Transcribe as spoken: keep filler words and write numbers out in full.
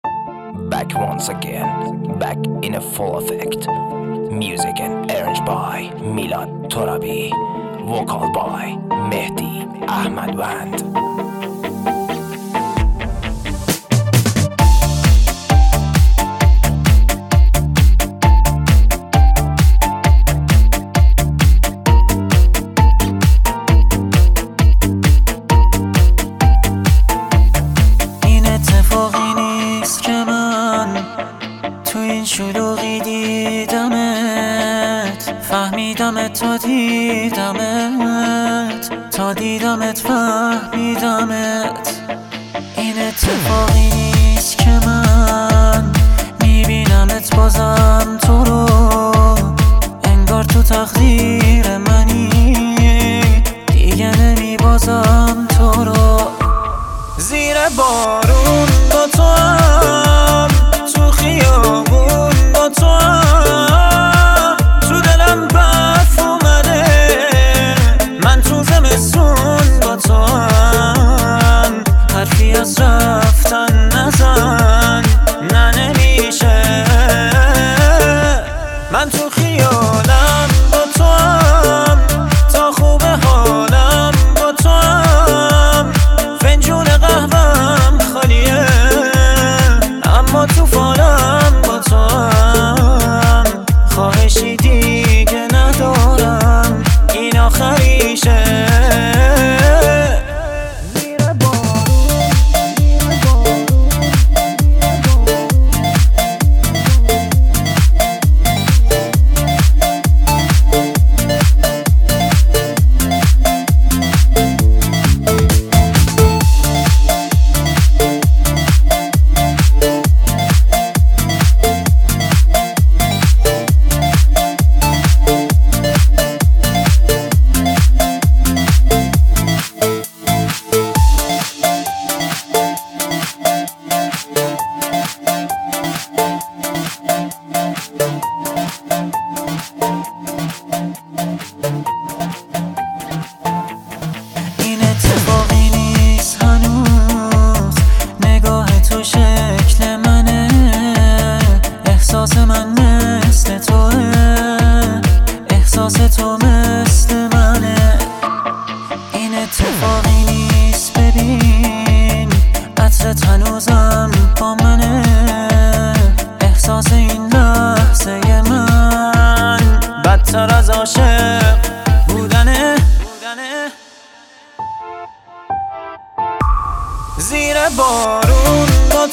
Back once again, back in a full effect. Music and arranged by Milad Torabi. Vocal by Mehdi Ahmadwand. شلوغی دیدمت، فهمیدمت تا دیدمت، تا دیدمت فهمیدمت. این اتفاقی نیست که من میبینمت بازم تو رو، انگار تو تقدیر منی، دیگه نمیبازم تو رو. زیر بارون با تو هم، تو خیابون با تو هم، تو دلم برف اومده، من تو زمستون با تو هم. حرفی از رفتن نزن، نه نمیشه. من تو خیالم با تو هم، تا خوب حالم با تو هم. فنجون قهوهم خالیه، اما تو فالم با تو هم. خواهشی دیگه ندارم، این آخریشه. این اتفاقی نیست هنوز، نگاه تو شکل منه، احساس من مثل توه، احساس تو مثل منه. این اتفاقی نیست، ببین عطرت هنوزم با منه، احساس این لحظه من بدتر از عاشق بودنه. زیر بارون با